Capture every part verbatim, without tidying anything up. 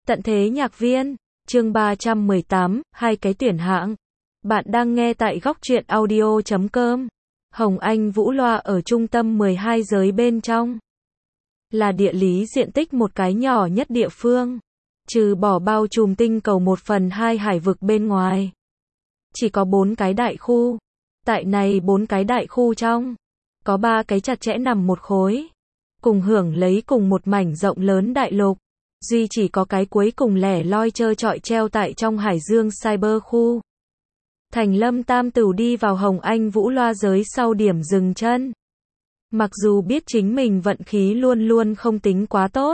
Tận thế nhạc viên, chương ba trăm mười tám, hai cái tuyển hạng. Bạn đang nghe tại góc truyện audio chấm com. Hồng Anh Vũ Loa ở trung tâm mười hai giới bên trong. Là địa lý diện tích một cái nhỏ nhất địa phương. Trừ bỏ bao trùm tinh cầu một phần hai hải vực bên ngoài. Chỉ có bốn cái đại khu. Tại này bốn cái đại khu trong. Có ba cái chặt chẽ nằm một khối. Cùng hưởng lấy cùng một mảnh rộng lớn đại lục. Duy chỉ có cái cuối cùng lẻ loi trơ trọi treo tại trong hải dương cyber khu. Thành Lâm Tam Tửu đi vào Hồng Anh Vũ Loa giới sau điểm dừng chân. Mặc dù biết chính mình vận khí luôn luôn không tính quá tốt.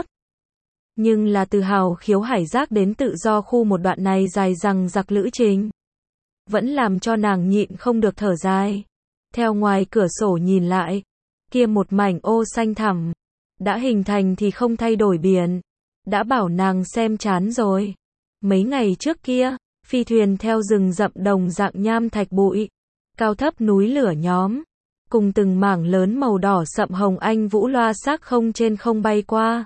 Nhưng là từ hào khiếu hải giác đến tự do khu một đoạn này dài dằng dặc lữ trình. Vẫn làm cho nàng nhịn không được thở dài. Theo ngoài cửa sổ nhìn lại. Kia một mảnh ô xanh thẳm. Đã hình thành thì không thay đổi biển. Đã bảo nàng xem chán rồi. Mấy ngày trước kia, phi thuyền theo rừng rậm đồng dạng nham thạch bụi. Cao thấp núi lửa nhóm. Cùng từng mảng lớn màu đỏ sậm Hồng Anh Vũ Loa xác không trên không bay qua.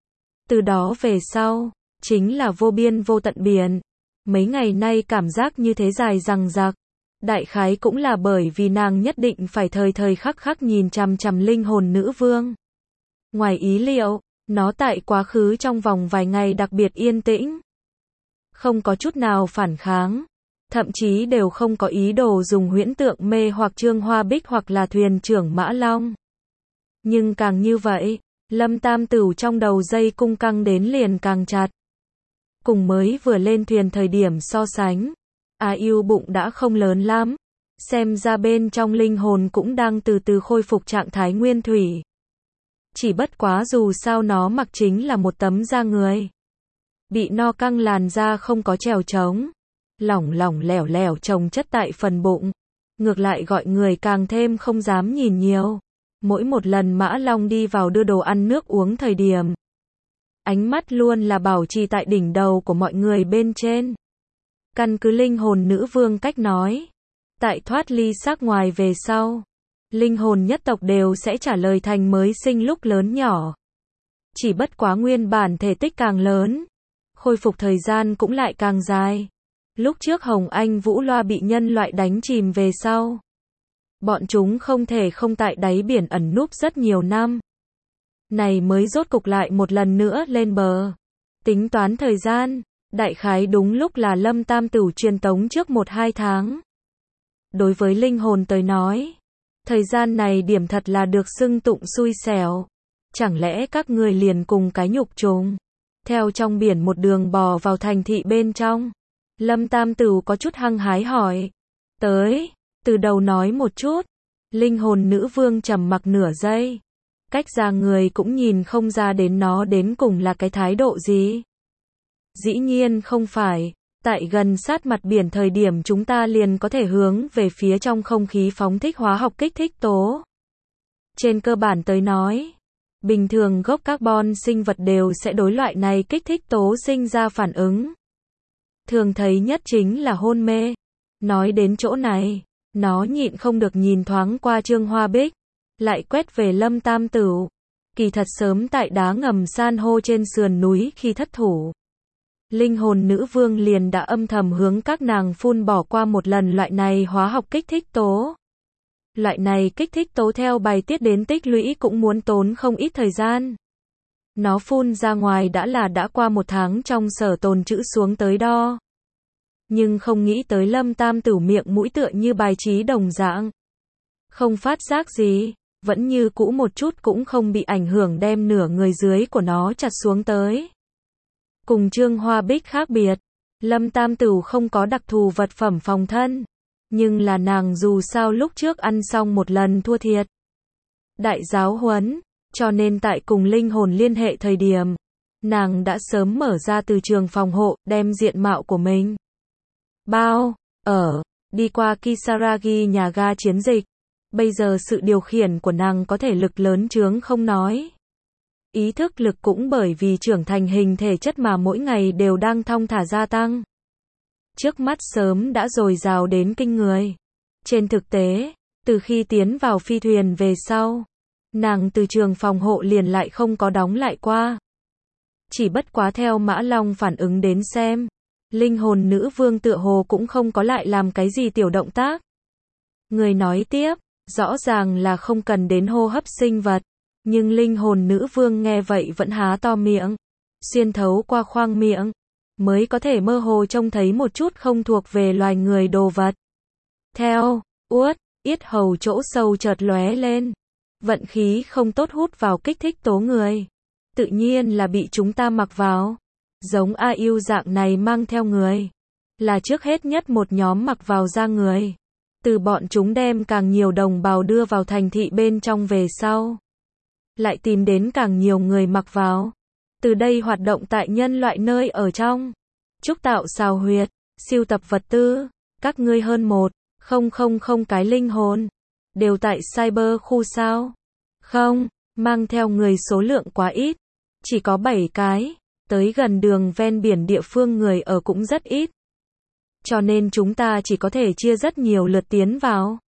Từ đó về sau, chính là vô biên vô tận biển. Mấy ngày nay cảm giác như thế dài dằng dặc. Đại khái cũng là bởi vì nàng nhất định phải thời thời khắc khắc nhìn chằm chằm linh hồn nữ vương. Ngoài ý liệu, nó tại quá khứ trong vòng vài ngày đặc biệt yên tĩnh. Không có chút nào phản kháng. Thậm chí đều không có ý đồ dùng huyễn tượng mê hoặc Trương Hoa Bích hoặc là thuyền trưởng Mã Long. Nhưng càng như vậy, Lâm Tam Tửu trong đầu dây cung căng đến liền càng chặt. Cùng mới vừa lên thuyền thời điểm so sánh. A yêu bụng đã không lớn lắm. Xem ra bên trong linh hồn cũng đang từ từ khôi phục trạng thái nguyên thủy. Chỉ bất quá dù sao nó mặc chính là một tấm da người. Bị no căng làn da không có trèo trống. Lỏng lỏng lẻo lẻo chồng chất tại phần bụng. Ngược lại gọi người càng thêm không dám nhìn nhiều. Mỗi một lần Mã Long đi vào đưa đồ ăn nước uống thời điểm. Ánh mắt luôn là bảo trì tại đỉnh đầu của mọi người bên trên. Căn cứ linh hồn nữ vương cách nói. Tại thoát ly xác ngoài về sau. Linh hồn nhất tộc đều sẽ trả lời thành mới sinh lúc lớn nhỏ. Chỉ bất quá nguyên bản thể tích càng lớn. Khôi phục thời gian cũng lại càng dài. Lúc trước Hồng Anh Vũ Loa bị nhân loại đánh chìm về sau. Bọn chúng không thể không tại đáy biển ẩn núp rất nhiều năm. Này mới rốt cục lại một lần nữa lên bờ. Tính toán thời gian, đại khái đúng lúc là Lâm Tam Tửu truyền tống trước một hai tháng. Đối với linh hồn tới nói, thời gian này điểm thật là được xưng tụng xui xẻo. Chẳng lẽ các người liền cùng cái nhục trùng, theo trong biển một đường bò vào thành thị bên trong? Lâm Tam Tửu có chút hăng hái hỏi. Tới, từ đầu nói một chút. Linh hồn nữ vương trầm mặc nửa giây. Cách ra người cũng nhìn không ra đến nó đến cùng là cái thái độ gì. Dĩ nhiên không phải. Tại gần sát mặt biển thời điểm chúng ta liền có thể hướng về phía trong không khí phóng thích hóa học kích thích tố. Trên cơ bản tới nói, bình thường gốc carbon sinh vật đều sẽ đối loại này kích thích tố sinh ra phản ứng. Thường thấy nhất chính là hôn mê. Nói đến chỗ này, nó nhịn không được nhìn thoáng qua Trương Hoa Bích, lại quét về Lâm Tam Tửu. Kỳ thật sớm tại đá ngầm san hô trên sườn núi khi thất thủ. Linh hồn nữ vương liền đã âm thầm hướng các nàng phun bỏ qua một lần loại này hóa học kích thích tố. Loại này kích thích tố theo bài tiết đến tích lũy cũng muốn tốn không ít thời gian. Nó phun ra ngoài đã là đã qua một tháng trong sở tồn trữ xuống tới đo. Nhưng không nghĩ tới Lâm Tam Tửu miệng mũi tựa như bài trí đồng dạng. Không phát giác gì, vẫn như cũ một chút cũng không bị ảnh hưởng đem nửa người dưới của nó chặt xuống tới. Cùng Trương Hoa Bích khác biệt, Lâm Tam Tửu không có đặc thù vật phẩm phòng thân. Nhưng là nàng dù sao lúc trước ăn xong một lần thua thiệt. Đại giáo huấn, cho nên tại cùng linh hồn liên hệ thời điểm, nàng đã sớm mở ra từ trường phòng hộ, đem diện mạo của mình. Bao, ở, đi qua Kisaragi nhà ga chiến dịch. Bây giờ sự điều khiển của nàng có thể lực lớn chướng không nói. Ý thức lực cũng bởi vì trưởng thành hình thể chất mà mỗi ngày đều đang thong thả gia tăng. Trước mắt sớm đã dồi dào đến kinh người. Trên thực tế, từ khi tiến vào phi thuyền về sau, nàng từ trường phòng hộ liền lại không có đóng lại qua. Chỉ bất quá theo Mã Long phản ứng đến xem, linh hồn nữ vương tựa hồ cũng không có lại làm cái gì tiểu động tác. Người nói tiếp, rõ ràng là không cần đến hô hấp sinh vật, nhưng linh hồn nữ vương nghe vậy vẫn há to miệng, xuyên thấu qua khoang miệng, mới có thể mơ hồ trông thấy một chút không thuộc về loài người đồ vật. Theo, uất, yết hầu chỗ sâu chợt lóe lên, vận khí không tốt hút vào kích thích tố người, tự nhiên là bị chúng ta mặc vào. Giống A U dạng này mang theo người, là trước hết nhất một nhóm mặc vào da người. Từ bọn chúng đem càng nhiều đồng bào đưa vào thành thị bên trong về sau, lại tìm đến càng nhiều người mặc vào. Từ đây hoạt động tại nhân loại nơi ở trong, trúc tạo xào huyệt, siêu tập vật tư. Các ngươi hơn một không không không cái linh hồn, đều tại cyber khu sao? Không, mang theo người số lượng quá ít, chỉ có bảy cái. Tới gần đường ven biển địa phương người ở cũng rất ít. Cho nên chúng ta chỉ có thể chia rất nhiều lượt tiến vào.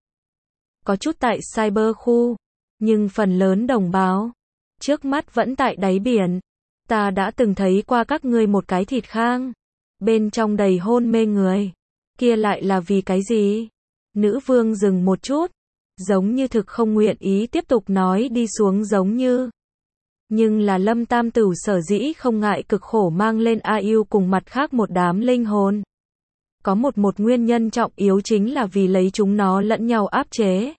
Có chút tại cyber khu, nhưng phần lớn đồng bào trước mắt vẫn tại đáy biển. Ta đã từng thấy qua các ngươi một cái thịt khang, bên trong đầy hôn mê người. Kia lại là vì cái gì? Nữ vương dừng một chút, giống như thực không nguyện ý tiếp tục nói đi xuống giống như. Nhưng là Lâm Tam Tửu sở dĩ không ngại cực khổ mang lên A U cùng mặt khác một đám linh hồn. Có một một nguyên nhân trọng yếu chính là vì lấy chúng nó lẫn nhau áp chế.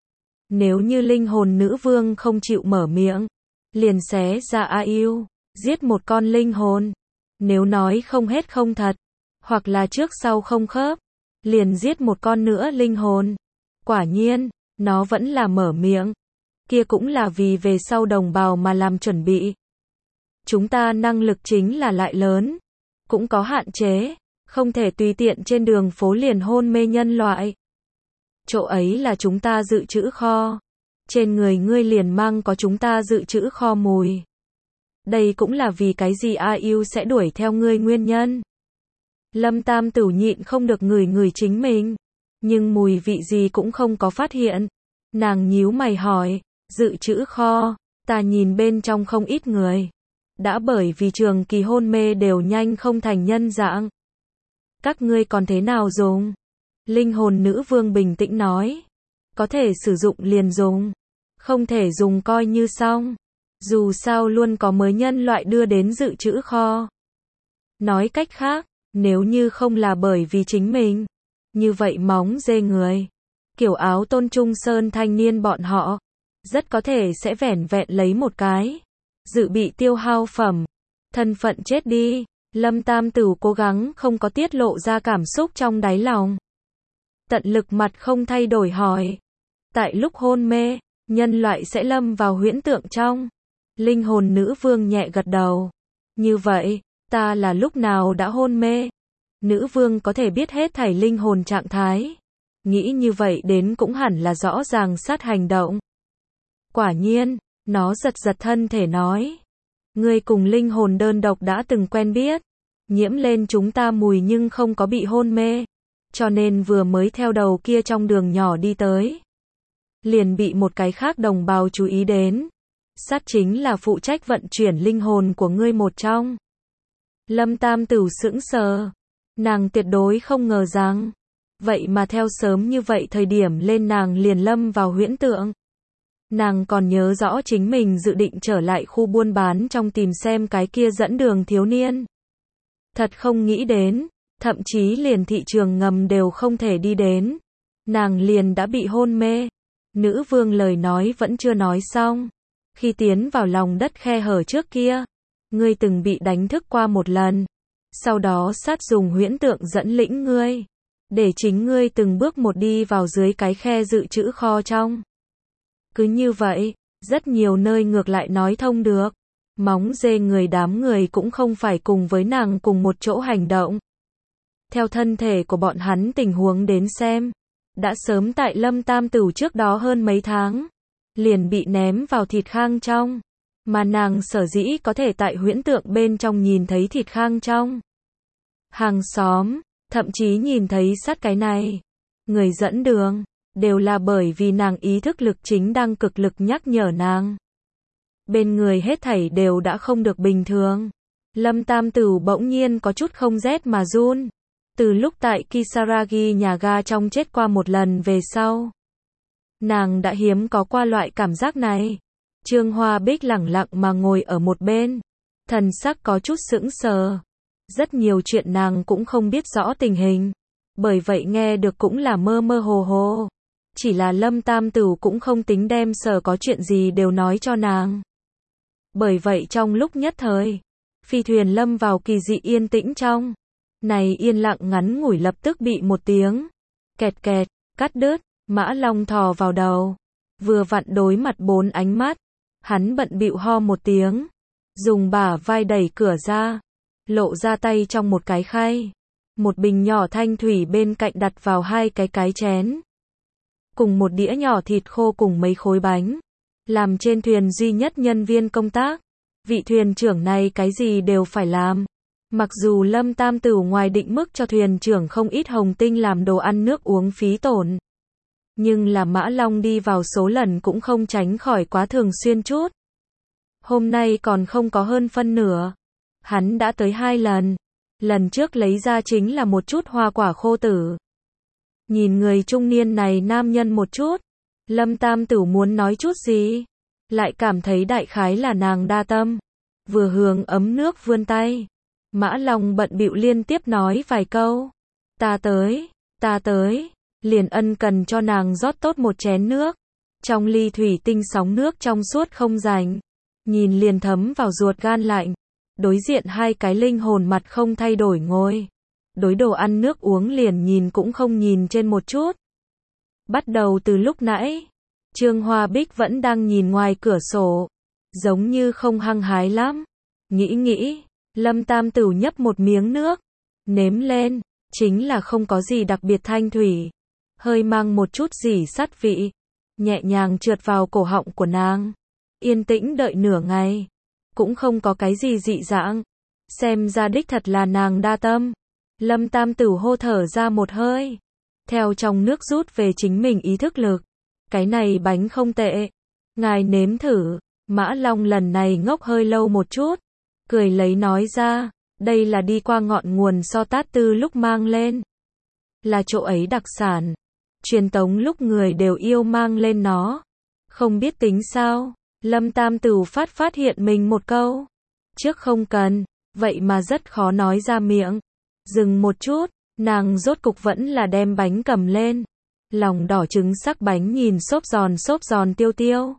Nếu như linh hồn nữ vương không chịu mở miệng, liền xé ra A U, giết một con linh hồn. Nếu nói không hết không thật, hoặc là trước sau không khớp, liền giết một con nữa linh hồn. Quả nhiên, nó vẫn là mở miệng. Kia cũng là vì về sau đồng bào mà làm chuẩn bị. Chúng ta năng lực chính là lại lớn, cũng có hạn chế, không thể tùy tiện trên đường phố liền hôn mê nhân loại. Chỗ ấy là chúng ta dự trữ kho. Trên người ngươi liền mang có chúng ta dự trữ kho mùi. Đây cũng là vì cái gì A U sẽ đuổi theo ngươi nguyên nhân. Lâm Tam Tửu nhịn không được ngửi ngửi chính mình, nhưng mùi vị gì cũng không có phát hiện. Nàng nhíu mày hỏi, dự trữ kho, ta nhìn bên trong không ít người. Đã bởi vì trường kỳ hôn mê đều nhanh không thành nhân dạng. Các ngươi còn thế nào dùng? Linh hồn nữ vương bình tĩnh nói. Có thể sử dụng liền dùng. Không thể dùng coi như xong. Dù sao luôn có mới nhân loại đưa đến dự trữ kho. Nói cách khác, nếu như không là bởi vì chính mình, như vậy móng dê người, kiểu áo Tôn Trung Sơn thanh niên bọn họ, rất có thể sẽ vẻn vẹn lấy một cái dự bị tiêu hao phẩm. Thân phận chết đi. Lâm Tam Tửu cố gắng không có tiết lộ ra cảm xúc trong đáy lòng. Tận lực mặt không thay đổi hỏi. Tại lúc hôn mê, nhân loại sẽ lâm vào huyễn tượng trong. Linh hồn nữ vương nhẹ gật đầu. Như vậy, ta là lúc nào đã hôn mê? Nữ vương có thể biết hết thảy linh hồn trạng thái. Nghĩ như vậy đến cũng hẳn là rõ ràng sát hành động. Quả nhiên, nó giật giật thân thể nói. Ngươi cùng linh hồn đơn độc đã từng quen biết. Nhiễm lên chúng ta mùi nhưng không có bị hôn mê. Cho nên vừa mới theo đầu kia trong đường nhỏ đi tới. Liền bị một cái khác đồng bào chú ý đến. Sát chính là phụ trách vận chuyển linh hồn của ngươi một trong. Lâm Tam Tửu sững sờ. Nàng tuyệt đối không ngờ rằng. Vậy mà theo sớm như vậy thời điểm lên nàng liền lâm vào huyễn tượng. Nàng còn nhớ rõ chính mình dự định trở lại khu buôn bán trong tìm xem cái kia dẫn đường thiếu niên. Thật không nghĩ đến, thậm chí liền thị trường ngầm đều không thể đi đến. Nàng liền đã bị hôn mê. Nữ vương lời nói vẫn chưa nói xong. Khi tiến vào lòng đất khe hở trước kia, ngươi từng bị đánh thức qua một lần. Sau đó sát dùng huyễn tượng dẫn lĩnh ngươi. Để chính ngươi từng bước một đi vào dưới cái khe dự trữ kho trong. Cứ như vậy, rất nhiều nơi ngược lại nói thông được. Móng dê người đám người cũng không phải cùng với nàng cùng một chỗ hành động. Theo thân thể của bọn hắn tình huống đến xem, đã sớm tại Lâm Tam Tửu trước đó hơn mấy tháng, liền bị ném vào thịt khang trong. Mà nàng sở dĩ có thể tại huyễn tượng bên trong nhìn thấy thịt khang trong. Hàng xóm, thậm chí nhìn thấy sát cái này. Người dẫn đường, đều là bởi vì nàng ý thức lực chính đang cực lực nhắc nhở nàng. Bên người hết thảy đều đã không được bình thường. Lâm Tam Tửu bỗng nhiên có chút không rét mà run. Từ lúc tại Kisaragi nhà ga trong chết qua một lần về sau, nàng đã hiếm có qua loại cảm giác này. Trương Hoa Bích lẳng lặng mà ngồi ở một bên, thần sắc có chút sững sờ. Rất nhiều chuyện nàng cũng không biết rõ tình hình, bởi vậy nghe được cũng là mơ mơ hồ hồ. Chỉ là Lâm Tam Tửu cũng không tính đem sở có chuyện gì đều nói cho nàng. Bởi vậy trong lúc nhất thời, phi thuyền lâm vào kỳ dị yên tĩnh trong. Này yên lặng ngắn ngủi lập tức bị một tiếng kẹt kẹt, cắt đứt. Mã Long thò vào đầu, vừa vặn đối mặt bốn ánh mắt. Hắn bận bịu ho một tiếng, dùng bả vai đẩy cửa ra, lộ ra tay trong một cái khay. Một bình nhỏ thanh thủy bên cạnh đặt vào hai cái cái chén, cùng một đĩa nhỏ thịt khô cùng mấy khối bánh. Làm trên thuyền duy nhất nhân viên công tác, vị thuyền trưởng này cái gì đều phải làm. Mặc dù Lâm Tam Tửu ngoài định mức cho thuyền trưởng không ít hồng tinh làm đồ ăn nước uống phí tổn, nhưng là Mã Long đi vào số lần cũng không tránh khỏi quá thường xuyên chút. Hôm nay còn không có hơn phân nửa. Hắn đã tới hai lần. Lần trước lấy ra chính là một chút hoa quả khô tử. Nhìn người trung niên này nam nhân một chút, Lâm Tam Tửu muốn nói chút gì, lại cảm thấy đại khái là nàng đa tâm. Vừa hướng ấm nước vươn tay, Mã Long bận bịu liên tiếp nói vài câu. Ta tới, ta tới, liền ân cần cho nàng rót tốt một chén nước. Trong ly thủy tinh sóng nước trong suốt không rành, nhìn liền thấm vào ruột gan lạnh. Đối diện hai cái linh hồn mặt không thay đổi ngồi. Đối đồ ăn nước uống liền nhìn cũng không nhìn trên một chút. Bắt đầu từ lúc nãy, Trương Hoa Bích vẫn đang nhìn ngoài cửa sổ, giống như không hăng hái lắm. Nghĩ nghĩ, Lâm Tam Tửu nhấp một miếng nước, nếm lên, chính là không có gì đặc biệt thanh thủy, hơi mang một chút rỉ sắt vị, nhẹ nhàng trượt vào cổ họng của nàng. Yên tĩnh đợi nửa ngày, cũng không có cái gì dị dạng. Xem ra đích thật là nàng đa tâm. Lâm Tam Tửu hô thở ra một hơi, theo trong nước rút về chính mình ý thức lực. Cái này bánh không tệ, ngài nếm thử. Mã Long lần này ngốc hơi lâu một chút, cười lấy nói ra, đây là đi qua ngọn nguồn So Tát Tư lúc mang lên, là chỗ ấy đặc sản, truyền tống lúc người đều yêu mang lên nó. Không biết tính sao? Lâm Tam Tửu phát phát hiện mình một câu, trước không cần, vậy mà rất khó nói ra miệng. Dừng một chút, nàng rốt cục vẫn là đem bánh cầm lên. Lòng đỏ trứng sắc bánh nhìn xốp giòn xốp giòn tiêu tiêu,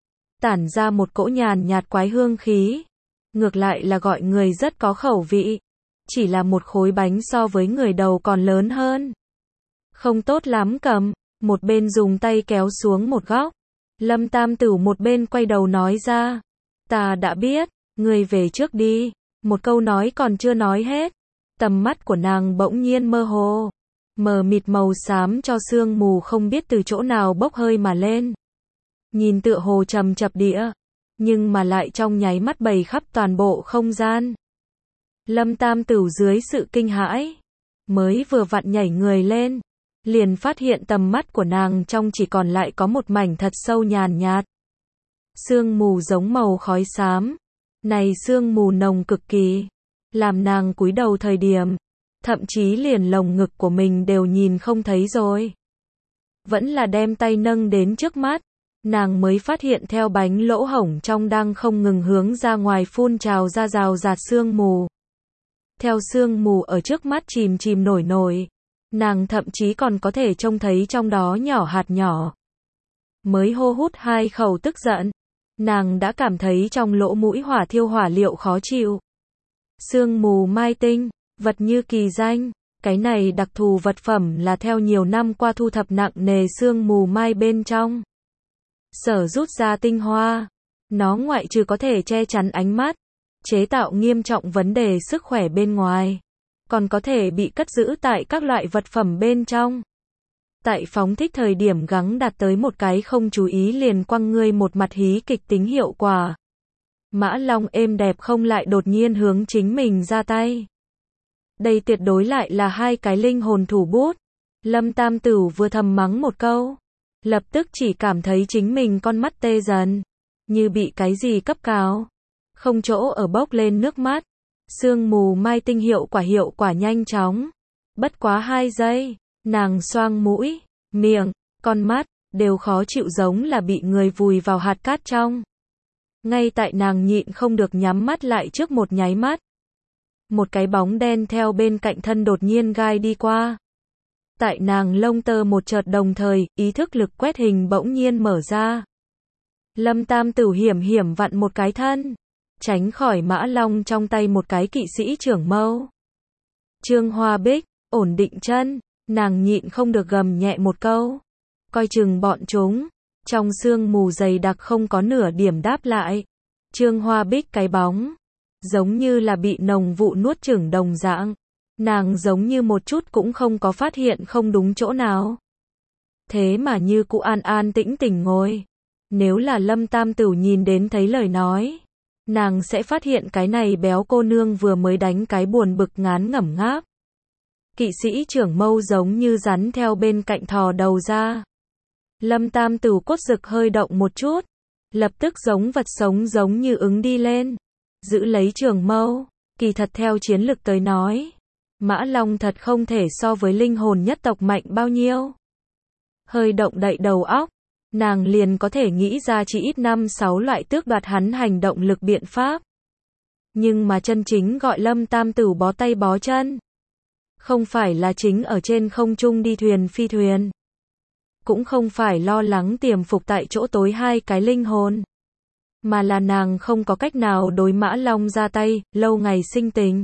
tản ra một cỗ nhàn nhạt quái hương khí. Ngược lại là gọi người rất có khẩu vị. Chỉ là một khối bánh so với người đầu còn lớn hơn. Không tốt lắm cầm, một bên dùng tay kéo xuống một góc. Lâm Tam Tửu một bên quay đầu nói ra, ta đã biết, ngươi về trước đi. Một câu nói còn chưa nói hết, tầm mắt của nàng bỗng nhiên mơ hồ, mờ mịt màu xám cho sương mù không biết từ chỗ nào bốc hơi mà lên. Nhìn tựa hồ trầm chập đĩa, nhưng mà lại trong nháy mắt bày khắp toàn bộ không gian. Lâm Tam Tửu dưới sự kinh hãi, mới vừa vặn nhảy người lên, liền phát hiện tầm mắt của nàng trong chỉ còn lại có một mảnh thật sâu nhàn nhạt. Sương mù giống màu khói xám. Này sương mù nồng cực kỳ, làm nàng cúi đầu thời điểm, thậm chí liền lồng ngực của mình đều nhìn không thấy rồi. Vẫn là đem tay nâng đến trước mắt, nàng mới phát hiện theo bánh lỗ hổng trong đang không ngừng hướng ra ngoài phun trào ra rào rạt sương mù. Theo sương mù ở trước mắt chìm chìm nổi nổi, nàng thậm chí còn có thể trông thấy trong đó nhỏ hạt nhỏ. Mới hô hút hai khẩu tức giận, nàng đã cảm thấy trong lỗ mũi hỏa thiêu hỏa liệu khó chịu. Sương mù mai tinh, vật như kỳ danh, cái này đặc thù vật phẩm là theo nhiều năm qua thu thập nặng nề sương mù mai bên trong sở rút ra tinh hoa. Nó ngoại trừ có thể che chắn ánh mắt, chế tạo nghiêm trọng vấn đề sức khỏe bên ngoài, còn có thể bị cất giữ tại các loại vật phẩm bên trong. Tại phóng thích thời điểm gắng đạt tới một cái không chú ý liền quăng ngươi một mặt hí kịch tính hiệu quả. Mã Long êm đẹp không lại đột nhiên hướng chính mình ra tay. Đây tuyệt đối lại là hai cái linh hồn thủ bút. Lâm Tam Tửu vừa thầm mắng một câu, lập tức chỉ cảm thấy chính mình con mắt tê dần, như bị cái gì cấp cáo, không chỗ ở bốc lên nước mắt. Sương mù mai tinh hiệu quả hiệu quả nhanh chóng. Bất quá hai giây, nàng xoang mũi, miệng, con mắt, đều khó chịu giống là bị người vùi vào hạt cát trong. Ngay tại nàng nhịn không được nhắm mắt lại trước một nháy mắt. Một cái bóng đen theo bên cạnh thân đột nhiên gai đi qua. Tại nàng lông tơ một chợt đồng thời, ý thức lực quét hình bỗng nhiên mở ra. Lâm Tam Tửu hiểm hiểm vặn một cái thân, tránh khỏi Mã Long trong tay một cái kỵ sĩ trưởng mâu. Trương Hoa Bích, ổn định chân, nàng nhịn không được gầm nhẹ một câu. Coi chừng bọn chúng, trong sương mù dày đặc không có nửa điểm đáp lại. Trương Hoa Bích cái bóng, giống như là bị nồng vụ nuốt chửng đồng dạng. Nàng giống như một chút cũng không có phát hiện không đúng chỗ nào. Thế mà như cụ an an tĩnh tỉnh ngồi. Nếu là Lâm Tam Tửu nhìn đến thấy lời nói, nàng sẽ phát hiện cái này béo cô nương vừa mới đánh cái buồn bực ngán ngẩm ngáp. Kỵ sĩ trưởng mâu giống như rắn theo bên cạnh thò đầu ra. Lâm Tam Tửu cốt rực hơi động một chút, lập tức giống vật sống giống như ứng đi lên, giữ lấy trường mâu. Kỳ thật theo chiến lực tới nói, Mã Long thật không thể so với linh hồn nhất tộc mạnh bao nhiêu. Hơi động đậy đầu óc, nàng liền có thể nghĩ ra chỉ ít năm sáu loại tước đoạt hắn hành động lực biện pháp. Nhưng mà chân chính gọi Lâm Tam Tửu bó tay bó chân, không phải là chính ở trên không trung đi thuyền phi thuyền, cũng không phải lo lắng tiềm phục tại chỗ tối hai cái linh hồn, mà là nàng không có cách nào đối Mã Long ra tay, lâu ngày sinh tình.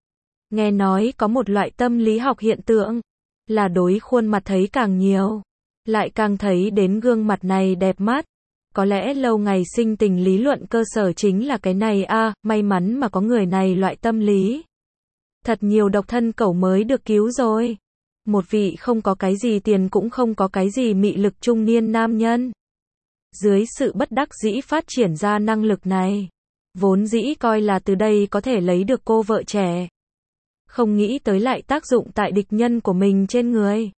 Nghe nói có một loại tâm lý học hiện tượng, là đối khuôn mặt thấy càng nhiều, lại càng thấy đến gương mặt này đẹp mắt. Có lẽ lâu ngày sinh tình lý luận cơ sở chính là cái này a, à, may mắn mà có người này loại tâm lý. Thật nhiều độc thân cẩu mới được cứu rồi. Một vị không có cái gì tiền cũng không có cái gì mị lực trung niên nam nhân. Dưới sự bất đắc dĩ phát triển ra năng lực này, vốn dĩ coi là từ đây có thể lấy được cô vợ trẻ. Không nghĩ tới lại tác dụng tại địch nhân của mình trên người.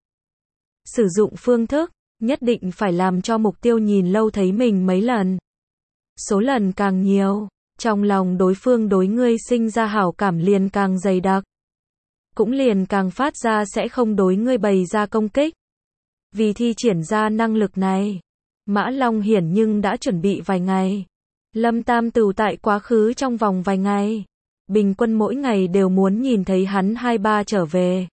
Sử dụng phương thức, nhất định phải làm cho mục tiêu nhìn lâu thấy mình mấy lần. Số lần càng nhiều, trong lòng đối phương đối ngươi sinh ra hảo cảm liền càng dày đặc. Cũng liền càng phát ra sẽ không đối ngươi bày ra công kích. Vì thi triển ra năng lực này, Mã Long hiển nhưng đã chuẩn bị vài ngày. Lâm Tam Tửu tại quá khứ trong vòng vài ngày, bình quân mỗi ngày đều muốn nhìn thấy hắn hai ba trở về.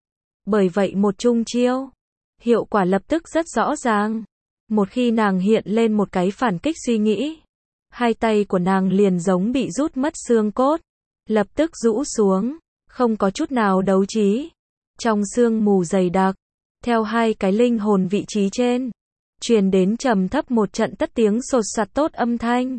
Bởi vậy một chung chiêu, hiệu quả lập tức rất rõ ràng. Một khi nàng hiện lên một cái phản kích suy nghĩ, hai tay của nàng liền giống bị rút mất xương cốt, lập tức rũ xuống, không có chút nào đấu trí. Trong sương mù dày đặc, theo hai cái linh hồn vị trí trên, truyền đến trầm thấp một trận tất tiếng sột soạt tốt âm thanh.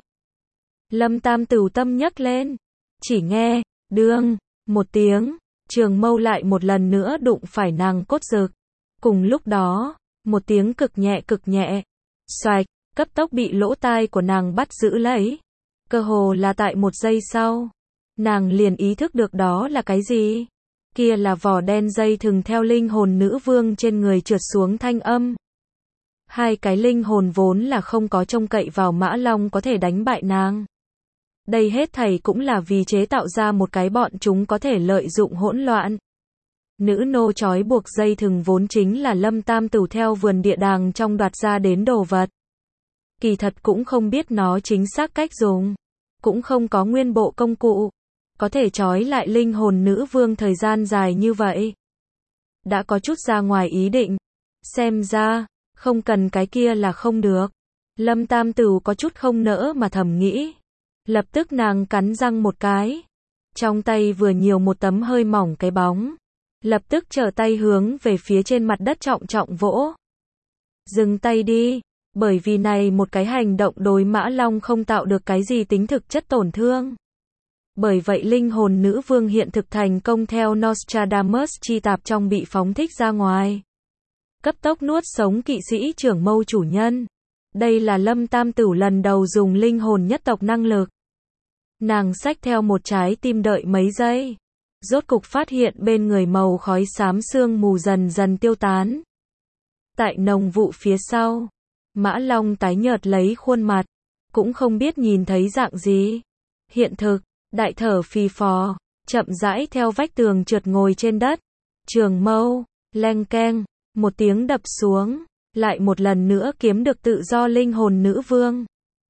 Lâm Tam Tửu tâm nhấc lên, chỉ nghe, đương, một tiếng, trường mâu lại một lần nữa đụng phải nàng cốt rực. Cùng lúc đó, một tiếng cực nhẹ cực nhẹ, xoạch, cấp tốc bị lỗ tai của nàng bắt giữ lấy. Cơ hồ là tại một giây sau, nàng liền ý thức được đó là cái gì. Kia là vỏ đen dây thừng theo linh hồn nữ vương trên người trượt xuống thanh âm. Hai cái linh hồn vốn là không có trông cậy vào Mã Long có thể đánh bại nàng. Đây hết thảy cũng là vì chế tạo ra một cái bọn chúng có thể lợi dụng hỗn loạn. Nữ nô trói buộc dây thừng vốn chính là Lâm Tam Tửu theo vườn địa đàng trong đoạt ra đến đồ vật. Kỳ thật cũng không biết nó chính xác cách dùng, cũng không có nguyên bộ công cụ, có thể trói lại linh hồn nữ vương thời gian dài như vậy. Đã có chút ra ngoài ý định, xem ra, không cần cái kia là không được. Lâm Tam Tửu có chút không nỡ mà thầm nghĩ. Lập tức nàng cắn răng một cái. Trong tay vừa nhiều một tấm hơi mỏng cái bóng. Lập tức trở tay hướng về phía trên mặt đất trọng trọng vỗ. Dừng tay đi, bởi vì này một cái hành động đối Mã Long không tạo được cái gì tính thực chất tổn thương. Bởi vậy linh hồn nữ vương hiện thực thành công theo Nostradamus chi tạp trong bị phóng thích ra ngoài. Cấp tốc nuốt sống kỵ sĩ trưởng mâu chủ nhân. Đây là Lâm Tam Tửu lần đầu dùng linh hồn nhất tộc năng lực. Nàng xách theo một trái tim đợi mấy giây. Rốt cục phát hiện bên người màu khói xám sương mù dần dần tiêu tán. Tại nồng vụ phía sau, Mã Long tái nhợt lấy khuôn mặt, cũng không biết nhìn thấy dạng gì. Hiện thực, đại thở phì phò, chậm rãi theo vách tường trượt ngồi trên đất. Trường mâu, leng keng, một tiếng đập xuống, lại một lần nữa kiếm được tự do linh hồn nữ vương.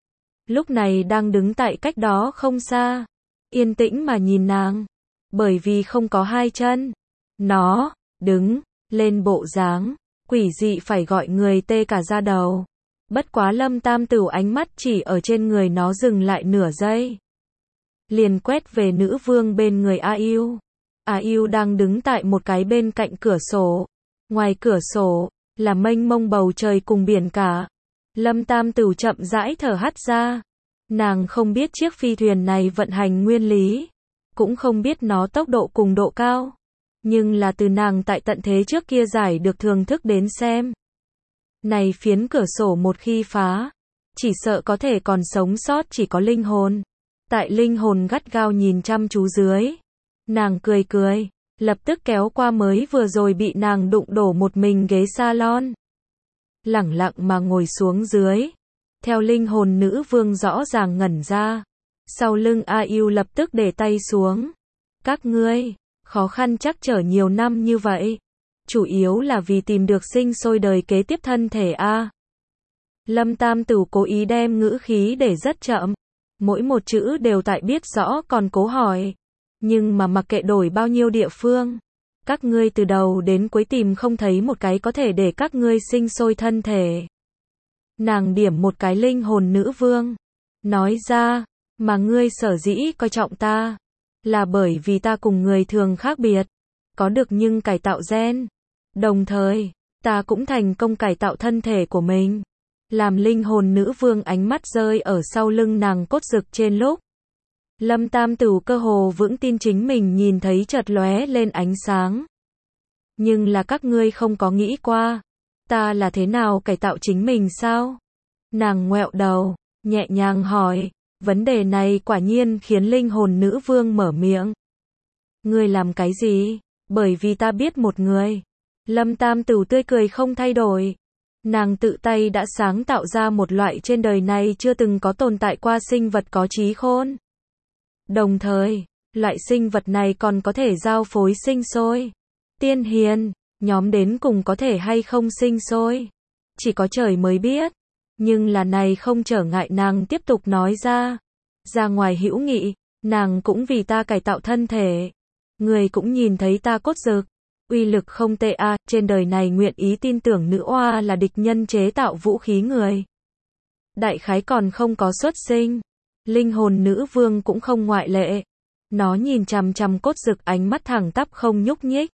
Lúc này đang đứng tại cách đó không xa, yên tĩnh mà nhìn nàng, bởi vì không có hai chân. Nó, đứng, lên bộ dáng, quỷ dị phải gọi người tê cả da đầu. Bất quá Lâm Tam Tửu ánh mắt chỉ ở trên người nó dừng lại nửa giây. Liền quét về nữ vương bên người A Yêu. A Yêu đang đứng tại một cái bên cạnh cửa sổ. Ngoài cửa sổ, là mênh mông bầu trời cùng biển cả. Lâm Tam Tửu chậm rãi thở hắt ra. Nàng không biết chiếc phi thuyền này vận hành nguyên lý. Cũng không biết nó tốc độ cùng độ cao. Nhưng là từ nàng tại tận thế trước kia giải được thưởng thức đến xem. Này phiến cửa sổ một khi phá, chỉ sợ có thể còn sống sót chỉ có linh hồn. Tại linh hồn gắt gao nhìn chăm chú dưới. Nàng cười cười, lập tức kéo qua mới vừa rồi bị nàng đụng đổ một mình ghế salon. Lẳng lặng mà ngồi xuống dưới. Theo linh hồn nữ vương rõ ràng ngẩn ra. Sau lưng A Yêu lập tức để tay xuống. Các ngươi, khó khăn chắc trở nhiều năm như vậy. Chủ yếu là vì tìm được sinh sôi đời kế tiếp thân thể A. Lâm Tam Tửu cố ý đem ngữ khí để rất chậm. Mỗi một chữ đều tại biết rõ còn cố hỏi. Nhưng mà mặc kệ đổi bao nhiêu địa phương. Các ngươi từ đầu đến cuối tìm không thấy một cái có thể để các ngươi sinh sôi thân thể. Nàng điểm một cái linh hồn nữ vương. Nói ra, mà ngươi sở dĩ coi trọng ta. Là bởi vì ta cùng người thường khác biệt. Có được nhưng cải tạo gen. Đồng thời, ta cũng thành công cải tạo thân thể của mình. Làm linh hồn nữ vương ánh mắt rơi ở sau lưng nàng cốt rực trên lúc. Lâm Tam Tửu cơ hồ vững tin chính mình nhìn thấy chợt lóe lên ánh sáng. Nhưng là các ngươi không có nghĩ qua. Ta là thế nào cải tạo chính mình sao? Nàng ngoẹo đầu, nhẹ nhàng hỏi. Vấn đề này quả nhiên khiến linh hồn nữ vương mở miệng. Ngươi làm cái gì? Bởi vì ta biết một người. Lâm Tam Tửu tươi cười không thay đổi. Nàng tự tay đã sáng tạo ra một loại trên đời này chưa từng có tồn tại qua sinh vật có trí khôn. Đồng thời, loại sinh vật này còn có thể giao phối sinh sôi. Tiên hiền, nhóm đến cùng có thể hay không sinh sôi. Chỉ có trời mới biết. Nhưng là này không trở ngại nàng tiếp tục nói ra. Ra ngoài hữu nghị, nàng cũng vì ta cải tạo thân thể. Người cũng nhìn thấy ta cốt rực. Uy lực không tệ a, trên đời này nguyện ý tin tưởng nữ oa là địch nhân chế tạo vũ khí người. Đại khái còn không có xuất sinh. Linh hồn nữ vương cũng không ngoại lệ. Nó nhìn chằm chằm cốt rực ánh mắt thẳng tắp không nhúc nhích.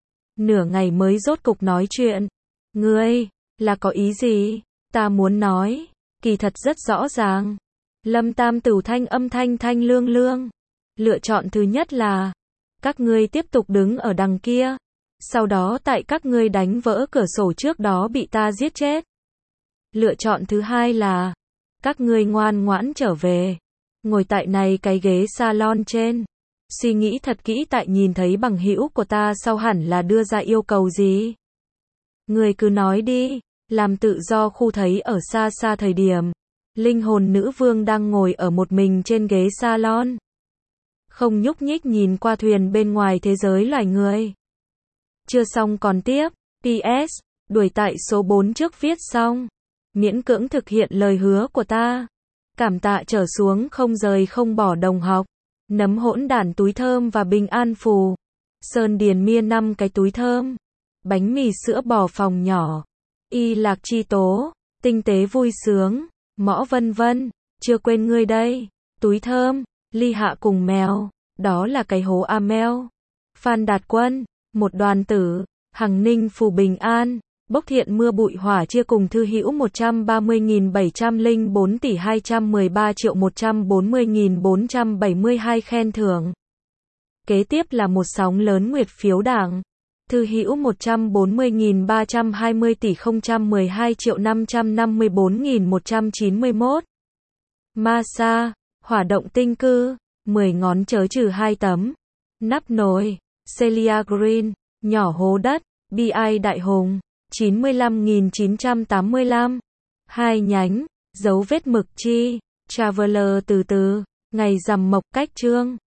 Nửa ngày mới rốt cục nói chuyện. Ngươi, là có ý gì? Ta muốn nói, kỳ thật rất rõ ràng. Lâm Tam Tửu thanh âm thanh thanh lương lương. Lựa chọn thứ nhất là, các ngươi tiếp tục đứng ở đằng kia. Sau đó tại các ngươi đánh vỡ cửa sổ trước đó bị ta giết chết. Lựa chọn thứ hai là, các ngươi ngoan ngoãn trở về. Ngồi tại này cái ghế salon trên. Suy nghĩ thật kỹ tại nhìn thấy bằng hữu của ta sau hẳn là đưa ra yêu cầu gì. Ngươi cứ nói đi. Làm tự do khu thấy ở xa xa thời điểm. Linh hồn nữ vương đang ngồi ở một mình trên ghế salon. Không nhúc nhích nhìn qua thuyền bên ngoài thế giới loài người. Chưa xong còn tiếp. pê ét. Đuổi tại số bốn trước viết xong. Miễn cưỡng thực hiện lời hứa của ta. Cảm tạ trở xuống không rời không bỏ đồng học. Nấm hỗn đản túi thơm và bình an phù. Sơn điền miên năm cái túi thơm. Bánh mì sữa bò phòng nhỏ. Y lạc chi tố. Tinh tế vui sướng. Mõ vân vân. Chưa quên ngươi đây. Túi thơm. Ly hạ cùng mèo. Đó là cái hố a mèo. Phan Đạt Quân. Một đoàn tử. Hằng Ninh phù bình an. Bốc thiện mưa bụi hỏa chia cùng thư hữu một trăm ba mươi nghìn bảy trăm lẻ bốn tỷ hai trăm mười ba triệu một trăm bốn mươi nghìn bốn trăm bảy mươi hai khen thưởng. Kế tiếp là một sóng lớn nguyệt phiếu đảng. Thư hữu một trăm bốn mươi nghìn ba trăm hai mươi tỷ không trăm mười hai triệu năm trăm năm mươi bốn nghìn một trăm chín mươi mốt. Masa, hỏa động tinh cư, mười ngón chớ trừ hai tấm. Nắp nồi, Celia Green, nhỏ hố đất, bi ai đại hùng, chín mươi lăm nghìn chín trăm tám mươi lăm. Hai nhánh, dấu vết mực chi, Traveler từ từ, Ngày rằm mộc cách trương.